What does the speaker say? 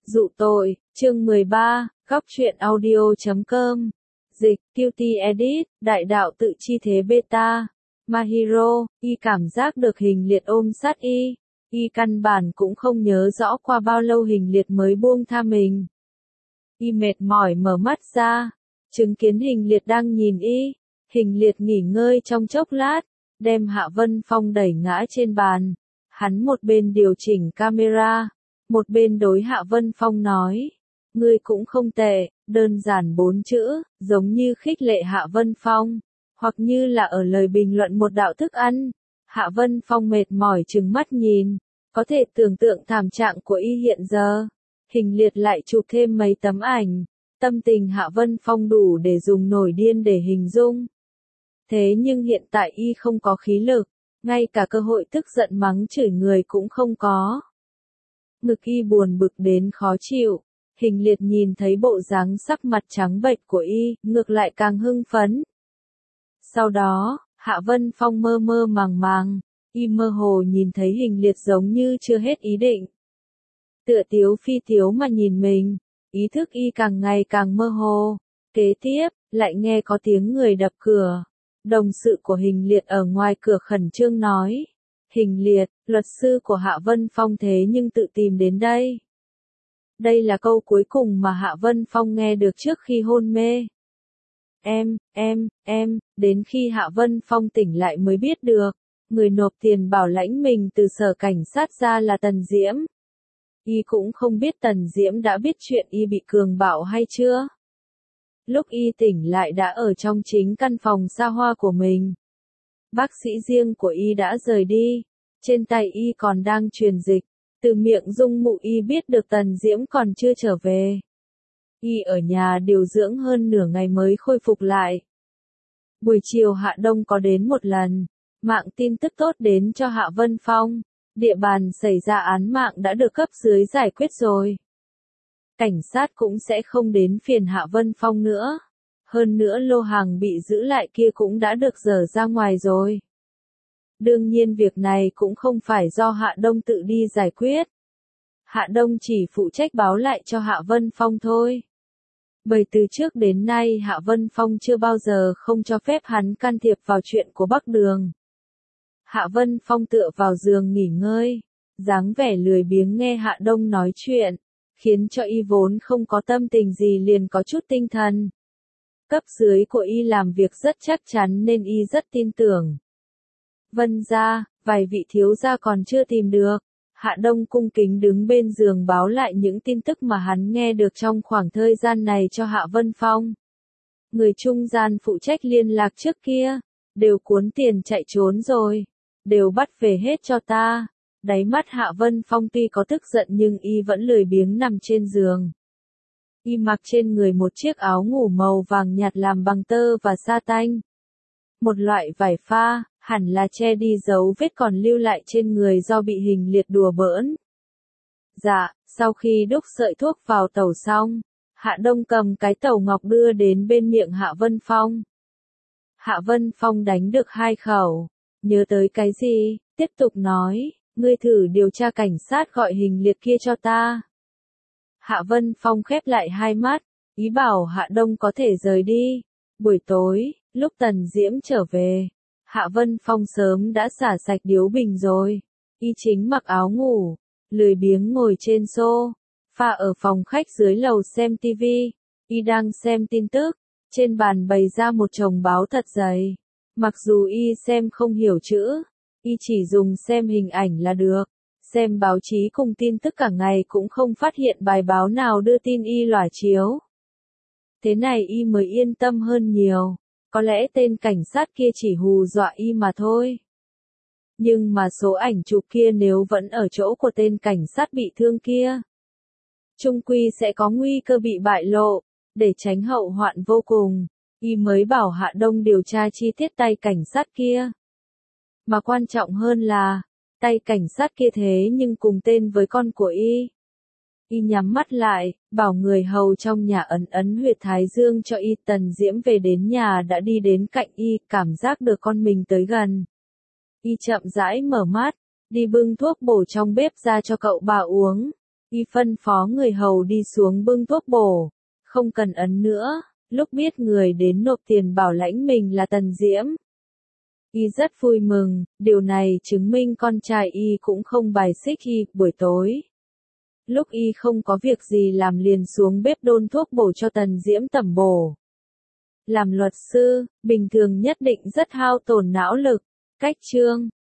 Dụ tội, chương 13, góc truyện audio.com. Dịch, Cutie Edit, đại đạo tự chi thế beta. Mahiro, y cảm giác được hình liệt ôm sát y. Y căn bản cũng không nhớ rõ qua bao lâu hình liệt mới buông tha mình. Y mệt mỏi mở mắt ra, chứng kiến hình liệt đang nhìn y. Hình liệt nghỉ ngơi trong chốc lát, đem Hạ Vân Phong đẩy ngã trên bàn. Hắn một bên điều chỉnh camera, một bên đối Hạ Vân Phong nói, ngươi cũng không tệ, đơn giản 4 chữ, giống như khích lệ Hạ Vân Phong, hoặc như là ở lời bình luận một đạo thức ăn. Hạ Vân Phong mệt mỏi trừng mắt nhìn, có thể tưởng tượng thảm trạng của y hiện giờ. Hình liệt lại chụp thêm mấy tấm ảnh, tâm tình Hạ Vân Phong đủ để dùng nổi điên để hình dung. Thế nhưng hiện tại y không có khí lực, ngay cả cơ hội tức giận mắng chửi người cũng không có. Ngực y buồn bực đến khó chịu, hình liệt nhìn thấy bộ dáng sắc mặt trắng bệch của y, ngược lại càng hưng phấn. Sau đó, Hạ Vân Phong mơ mơ màng màng, y mơ hồ nhìn thấy hình liệt giống như chưa hết ý định. Tựa tiếu phi tiếu mà nhìn mình, ý thức y càng ngày càng mơ hồ. Kế tiếp, lại nghe có tiếng người đập cửa. Đồng sự của hình liệt ở ngoài cửa khẩn trương nói. Hình liệt, luật sư của Hạ Vân Phong thế nhưng tự tìm đến đây. Đây là câu cuối cùng mà Hạ Vân Phong nghe được trước khi hôn mê. Đến khi Hạ Vân Phong tỉnh lại mới biết được, người nộp tiền bảo lãnh mình từ sở cảnh sát ra là Tần Diễm. Y cũng không biết Tần Diễm đã biết chuyện y bị cường bạo hay chưa. Lúc y tỉnh lại đã ở trong chính căn phòng xa hoa của mình. Bác sĩ riêng của y đã rời đi, trên tay y còn đang truyền dịch, từ miệng Dung Mụ y biết được Tần Diễm còn chưa trở về. Y ở nhà điều dưỡng hơn nửa ngày mới khôi phục lại. Buổi chiều Hạ Đông có đến một lần, mạng tin tức tốt đến cho Hạ Vân Phong, địa bàn xảy ra án mạng đã được cấp dưới giải quyết rồi. Cảnh sát cũng sẽ không đến phiền Hạ Vân Phong nữa. Hơn nữa lô hàng bị giữ lại kia cũng đã được dở ra ngoài rồi. Đương nhiên việc này cũng không phải do Hạ Đông tự đi giải quyết. Hạ Đông chỉ phụ trách báo lại cho Hạ Vân Phong thôi. Bởi từ trước đến nay Hạ Vân Phong chưa bao giờ không cho phép hắn can thiệp vào chuyện của Bắc Đường. Hạ Vân Phong tựa vào giường nghỉ ngơi, dáng vẻ lười biếng nghe Hạ Đông nói chuyện, khiến cho y vốn không có tâm tình gì liền có chút tinh thần. Cấp dưới của y làm việc rất chắc chắn nên y rất tin tưởng. Vân gia, vài vị thiếu gia còn chưa tìm được. Hạ Đông cung kính đứng bên giường báo lại những tin tức mà hắn nghe được trong khoảng thời gian này cho Hạ Vân Phong. Người trung gian phụ trách liên lạc trước kia, đều cuốn tiền chạy trốn rồi, đều bắt về hết cho ta. Đáy mắt Hạ Vân Phong tuy có tức giận nhưng y vẫn lười biếng nằm trên giường. Y mặc trên người một chiếc áo ngủ màu vàng nhạt làm bằng tơ và sa tanh. Một loại vải pha, hẳn là che đi dấu vết còn lưu lại trên người do bị hình liệt đùa bỡn. Dạ, sau khi đúc sợi thuốc vào tẩu xong, Hạ Đông cầm cái tẩu ngọc đưa đến bên miệng Hạ Vân Phong. Hạ Vân Phong đánh được 2 khẩu, nhớ tới cái gì, tiếp tục nói, ngươi thử điều tra cảnh sát gọi hình liệt kia cho ta. Hạ Vân Phong khép lại 2 mắt, ý bảo Hạ Đông có thể rời đi. Buổi tối, lúc Tần Diễm trở về, Hạ Vân Phong sớm đã xả sạch điếu bình rồi. Y chính mặc áo ngủ, lười biếng ngồi trên sofa ở phòng khách dưới lầu xem tivi. Y đang xem tin tức, trên bàn bày ra một chồng báo thật dày. Mặc dù y xem không hiểu chữ, y chỉ dùng xem hình ảnh là được. Xem báo chí cùng tin tức cả ngày cũng không phát hiện bài báo nào đưa tin y lòa chiếu. Thế này y mới yên tâm hơn nhiều, có lẽ tên cảnh sát kia chỉ hù dọa y mà thôi. Nhưng mà số ảnh chụp kia nếu vẫn ở chỗ của tên cảnh sát bị thương kia, chung quy sẽ có nguy cơ bị bại lộ, để tránh hậu hoạn vô cùng, y mới bảo Hạ Đông điều tra chi tiết tay cảnh sát kia. Mà quan trọng hơn là, tay cảnh sát kia thế nhưng cùng tên với con của y. Y nhắm mắt lại, bảo người hầu trong nhà ấn ấn huyệt thái dương cho y. Tần Diễm về đến nhà đã đi đến cạnh y, cảm giác được con mình tới gần. Y chậm rãi mở mắt, đi bưng thuốc bổ trong bếp ra cho cậu bà uống. Y phân phó người hầu đi xuống bưng thuốc bổ, không cần ấn nữa, lúc biết người đến nộp tiền bảo lãnh mình là Tần Diễm. Y rất vui mừng, điều này chứng minh con trai Y cũng không bài xích Y. Buổi tối, lúc Y không có việc gì làm liền xuống bếp đôn thuốc bổ cho Tần Diễm tẩm bổ. Làm luật sư, bình thường nhất định rất hao tổn não lực. Cách chương